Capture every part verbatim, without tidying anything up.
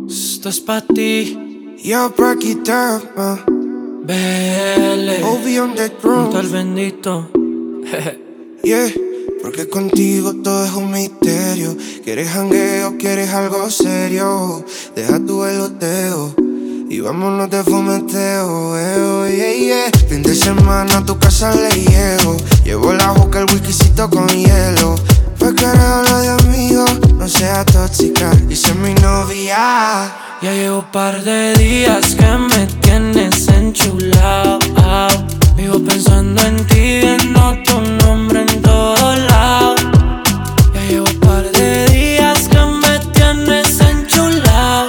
Esto es pa' ti. Yo break it up, uh. Vele. Obi on the drums. Junto al bendito. Yeah, porque contigo todo es un misterio. ¿Quieres jangueo? ¿Quieres algo serio? Deja tu veloteo y vámonos de fumeteo, eh, oh, yeah, yeah. Fin de semana a tu casa le llego. Llevo la juca, el whiskycito con hielo. Pues que habla de amigos, no sea tóxica, dice mi novia. Ya llevo par de días que me tienes enchulado. Vivo pensando en ti, viendo tu nombre en todos lados. Ya llevo par de días que me tienes enchulado.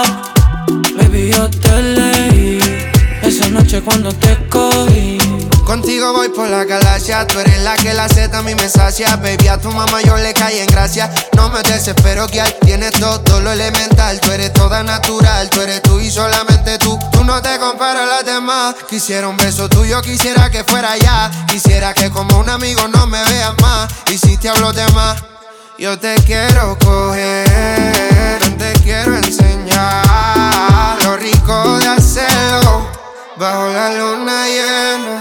Baby, yo te leí esa noche cuando te cogí. Contigo voy por la galaxia, tú eres la que la Z a mí me sacia. Baby, a tu mamá yo le caí en gracia. No me desespero que al tienes todo lo elemental. Tú eres toda natural, tú eres tú y solamente tú. Tú no te comparas a las demás. Quisiera un beso tuyo, quisiera que fuera ya. Quisiera que como un amigo no me veas más. Y si te hablo de más, yo te quiero coger, te quiero enseñar lo rico de hacerlo bajo la luna llena.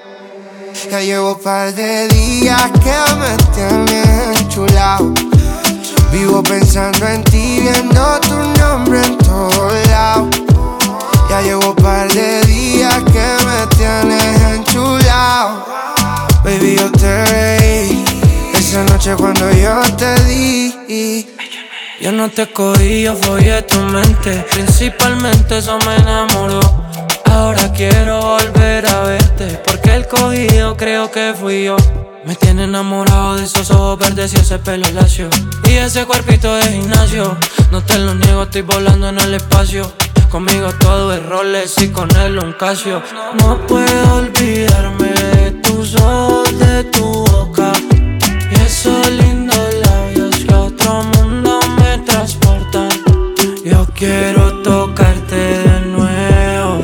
Ya llevo par de días que me tienes enchulado. Vivo pensando en ti, viendo tu nombre en todos lados. Ya llevo par de días que me tienes enchulado. Baby, yo te reí esa noche cuando yo te di. Yo no te cogí, yo follé tu mente. Principalmente eso me enamoró. Ahora quiero volver a verte, porque el cogido creo que fui yo. Me tiene enamorado de esos ojos verdes y ese pelo lacio y ese cuerpito de gimnasio. No te lo niego, estoy volando en el espacio. Conmigo todo es Rolex y con él un Casio. No puedo olvidarme de tus ojos, de tu boca y esos lindos labios que a otro mundo me transportan. Yo quiero tocarte de nuevo.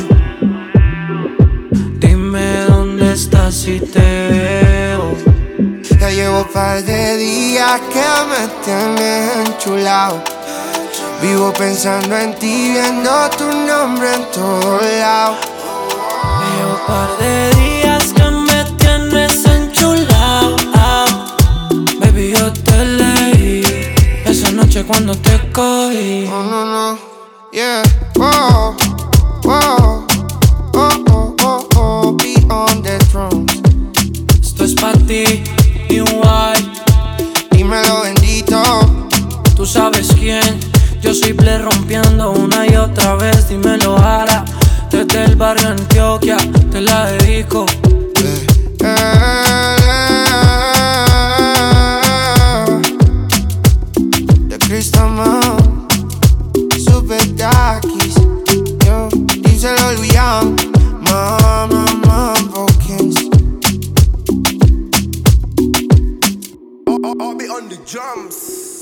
Dime dónde estás si te veo. Ya llevo par de días que me tienes enchulado. Vivo pensando en ti, viendo tu nombre en todos lados. Ya llevo par de días que me tienes enchulado. Baby, yo te leí esa noche cuando te cogí. Oh, no, no, yeah, oh, oh, oh, oh, oh, oh, be on the drums. Esto es pa' ti, y un guay. Dímelo bendito. Tú sabes quién. Yo soy Ble rompiendo una y otra vez. Dímelo ahora. Desde el barrio Antioquia te la dedico. Eh, eh, The Crystal Mom, Super Darkies, yo, díselo Luyan, Mama, Mama, Brokens. I'll be on the drums.